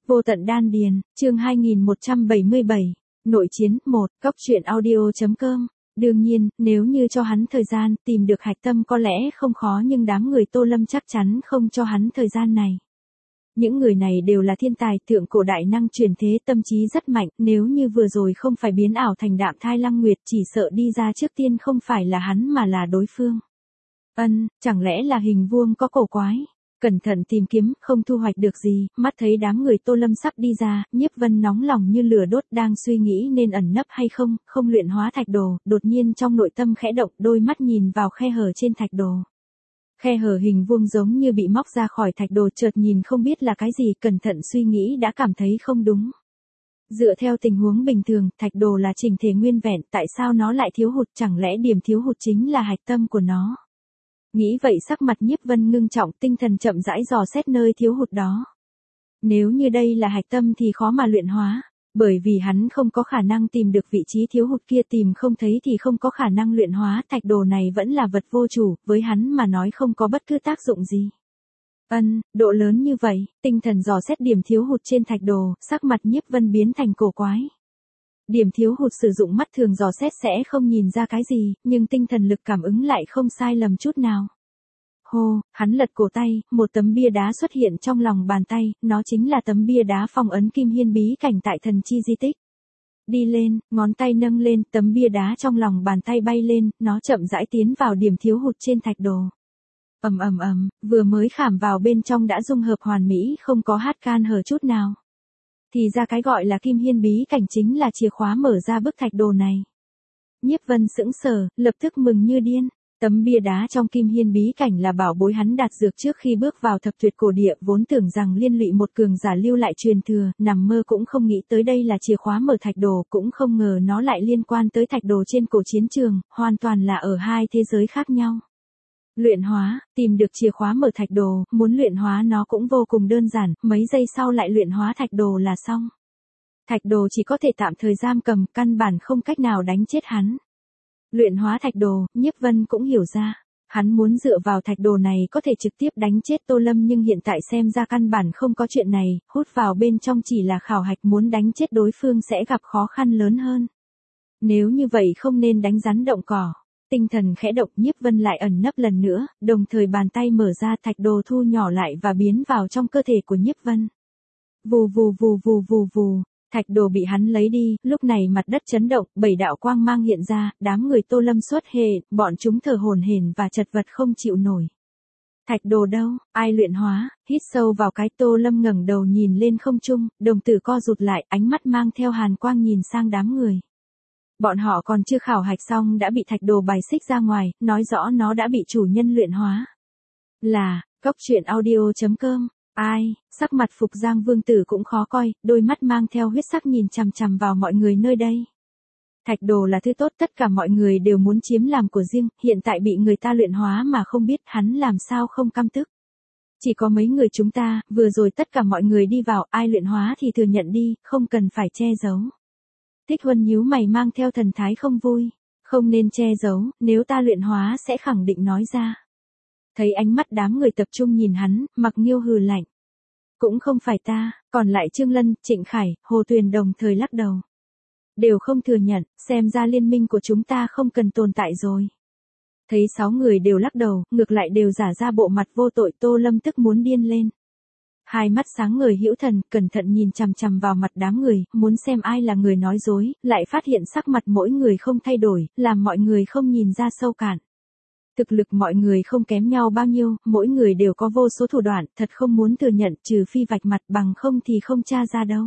Vô tận đan điền, chương 2177, nội chiến 1, Cóc truyện audio.com. Đương nhiên, nếu như cho hắn thời gian, tìm được hạch tâm có lẽ không khó nhưng đám người Tô Lâm chắc chắn không cho hắn thời gian này. Những người này đều là thiên tài thượng cổ đại năng truyền thế, tâm trí rất mạnh, nếu như vừa rồi không phải biến ảo thành Đạm Thai Lăng Nguyệt chỉ sợ đi ra trước tiên không phải là hắn mà là đối phương. Chẳng lẽ là hình vuông có cổ quái? Cẩn thận tìm kiếm, không thu hoạch được gì, mắt thấy đám người Tô Lâm sắp đi ra, Nhiếp Vân nóng lòng như lửa đốt đang suy nghĩ nên ẩn nấp hay không luyện hóa thạch đồ, đột nhiên trong nội tâm khẽ động, đôi mắt nhìn vào khe hở trên thạch đồ. Khe hở hình vuông giống như bị móc ra khỏi thạch đồ, chợt nhìn không biết là cái gì, cẩn thận suy nghĩ đã cảm thấy không đúng. Dựa theo tình huống bình thường, thạch đồ là chỉnh thể nguyên vẹn, tại sao nó lại thiếu hụt, chẳng lẽ điểm thiếu hụt chính là hạch tâm của nó? Nghĩ vậy sắc mặt Nhiếp Vân ngưng trọng, tinh thần chậm rãi dò xét nơi thiếu hụt đó. Nếu như đây là hạch tâm thì khó mà luyện hóa, bởi vì hắn không có khả năng tìm được vị trí thiếu hụt kia, tìm không thấy thì không có khả năng luyện hóa, thạch đồ này vẫn là vật vô chủ, với hắn mà nói không có bất cứ tác dụng gì. Độ lớn như vậy, tinh thần dò xét điểm thiếu hụt trên thạch đồ, sắc mặt Nhiếp Vân biến thành cổ quái. Điểm thiếu hụt sử dụng mắt thường dò xét sẽ không nhìn ra cái gì, nhưng tinh thần lực cảm ứng lại không sai lầm chút nào. Hô, hắn lật cổ tay, một tấm bia đá xuất hiện trong lòng bàn tay, nó chính là tấm bia đá phong ấn Kim Hiên bí cảnh tại Thần Chi di tích. Đi lên, ngón tay nâng lên, tấm bia đá trong lòng bàn tay bay lên, nó chậm rãi tiến vào điểm thiếu hụt trên thạch đồ. Vừa mới khảm vào bên trong đã dung hợp hoàn mỹ, không có hát can hở chút nào. Thì ra cái gọi là Kim Hiên bí cảnh chính là chìa khóa mở ra bức thạch đồ này. Nhiếp Vân sững sờ, lập tức mừng như điên. Tấm bia đá trong Kim Hiên bí cảnh là bảo bối hắn đạt dược trước khi bước vào thập tuyệt cổ địa, vốn tưởng rằng liên lụy một cường giả lưu lại truyền thừa, nằm mơ cũng không nghĩ tới đây là chìa khóa mở thạch đồ, cũng không ngờ nó lại liên quan tới thạch đồ trên cổ chiến trường, hoàn toàn là ở hai thế giới khác nhau. Luyện hóa, tìm được chìa khóa mở thạch đồ, muốn luyện hóa nó cũng vô cùng đơn giản, mấy giây sau lại luyện hóa thạch đồ là xong. Thạch đồ chỉ có thể tạm thời giam cầm, căn bản không cách nào đánh chết hắn. Luyện hóa thạch đồ, Nhiếp Vân cũng hiểu ra. Hắn muốn dựa vào thạch đồ này có thể trực tiếp đánh chết Tô Lâm, nhưng hiện tại xem ra căn bản không có chuyện này, hút vào bên trong chỉ là khảo hạch, muốn đánh chết đối phương sẽ gặp khó khăn lớn hơn. Nếu như vậy không nên đánh rắn động cỏ. Tinh thần khẽ động, Nhiếp Vân lại ẩn nấp lần nữa, đồng thời bàn tay mở ra, thạch đồ thu nhỏ lại và biến vào trong cơ thể của Nhiếp Vân. Vù vù vù vù vù vù. Thạch đồ bị hắn lấy đi, lúc này mặt đất chấn động, 7 đạo quang mang hiện ra, đám người Tô Lâm xuất hiện, bọn chúng thở hổn hển và chật vật không chịu nổi. Thạch đồ đâu, ai luyện hóa? Hít sâu vào cái, Tô Lâm ngẩng đầu nhìn lên không trung, đồng tử co rụt lại, ánh mắt mang theo hàn quang nhìn sang đám người. Bọn họ còn chưa khảo hạch xong đã bị thạch đồ bài xích ra ngoài, nói rõ nó đã bị chủ nhân luyện hóa. Là, Cóc truyện audio.com. Ai, sắc mặt Phục Giang Vương Tử cũng khó coi, đôi mắt mang theo huyết sắc nhìn chằm chằm vào mọi người nơi đây. Thạch đồ là thứ tốt, tất cả mọi người đều muốn chiếm làm của riêng, hiện tại bị người ta luyện hóa mà không biết, hắn làm sao không căm tức. Chỉ có mấy người chúng ta, vừa rồi tất cả mọi người đi vào, ai luyện hóa thì thừa nhận đi, không cần phải che giấu. Thích Huân nhíu mày mang theo thần thái không vui, không nên che giấu, nếu ta luyện hóa sẽ khẳng định nói ra. Thấy ánh mắt đám người tập trung nhìn hắn, Mặc Nghiêu hừ lạnh. Cũng không phải ta, còn lại Trương Lân, Trịnh Khải, Hồ Tuyền đồng thời lắc đầu. Đều không thừa nhận, xem ra liên minh của chúng ta không cần tồn tại rồi. Thấy 6 người đều lắc đầu, ngược lại đều giả ra bộ mặt vô tội, Tô Lâm tức muốn điên lên. Hai mắt sáng ngời hữu thần, cẩn thận nhìn chằm chằm vào mặt đám người, muốn xem ai là người nói dối, lại phát hiện sắc mặt mỗi người không thay đổi, làm mọi người không nhìn ra sâu cạn. Thực lực mọi người không kém nhau bao nhiêu, mỗi người đều có vô số thủ đoạn, thật không muốn thừa nhận, trừ phi vạch mặt, bằng không thì không tra ra đâu.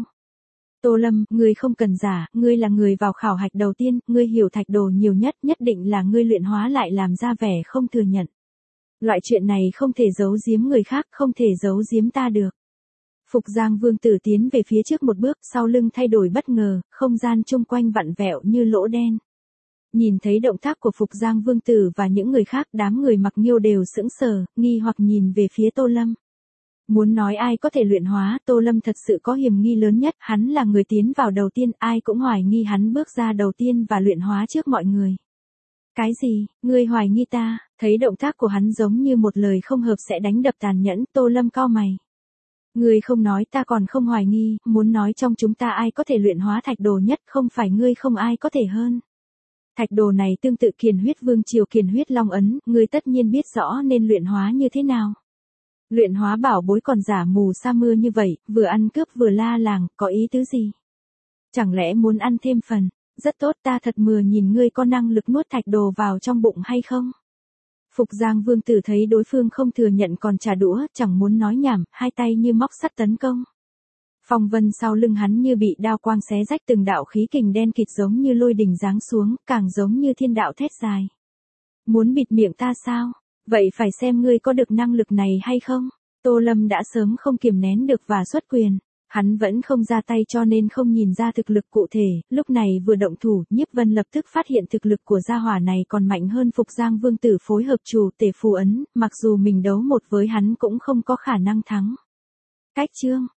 Tô Lâm, ngươi không cần giả, ngươi là người vào khảo hạch đầu tiên, ngươi hiểu thạch đồ nhiều nhất, nhất định là ngươi luyện hóa lại làm ra vẻ không thừa nhận. Loại chuyện này không thể giấu giếm người khác, không thể giấu giếm ta được. Phục Giang Vương Tử tiến về phía trước một bước, sau lưng thay đổi bất ngờ, không gian chung quanh vặn vẹo như lỗ đen. Nhìn thấy động tác của Phục Giang Vương Tử và những người khác, đám người Mặc Nghiêu đều sững sờ, nghi hoặc nhìn về phía Tô Lâm. Muốn nói ai có thể luyện hóa, Tô Lâm thật sự có hiểm nghi lớn nhất, hắn là người tiến vào đầu tiên, ai cũng hoài nghi hắn bước ra đầu tiên và luyện hóa trước mọi người. Cái gì, ngươi hoài nghi ta? Thấy động tác của hắn giống như một lời không hợp sẽ đánh đập tàn nhẫn, Tô Lâm cau mày. Ngươi không nói ta còn không hoài nghi, muốn nói trong chúng ta ai có thể luyện hóa thạch đồ nhất không phải ngươi không ai có thể hơn. Thạch đồ này tương tự Kiền huyết vương triều Kiền huyết long ấn, ngươi tất nhiên biết rõ nên luyện hóa như thế nào. Luyện hóa bảo bối còn giả mù sa mưa như vậy, vừa ăn cướp vừa la làng, có ý tứ gì? Chẳng lẽ muốn ăn thêm phần? Rất tốt, ta thật mừa nhìn ngươi có năng lực nuốt thạch đồ vào trong bụng hay không? Phục Giang Vương Tử thấy đối phương không thừa nhận còn trả đũa, chẳng muốn nói nhảm, hai tay như móc sắt tấn công. Phong vân sau lưng hắn như bị đao quang xé rách từng đạo khí kình đen kịt giống như lôi đình giáng xuống, càng giống như thiên đạo thét dài. Muốn bịt miệng ta sao? Vậy phải xem ngươi có được năng lực này hay không? Tô Lâm đã sớm không kiềm nén được và xuất quyền. Hắn vẫn không ra tay cho nên không nhìn ra thực lực cụ thể, lúc này vừa động thủ, Nhiếp Vân lập tức phát hiện thực lực của gia hỏa này còn mạnh hơn Phục Giang Vương Tử phối hợp chủ tể phù ấn, mặc dù mình đấu một với hắn cũng không có khả năng thắng. Cách chương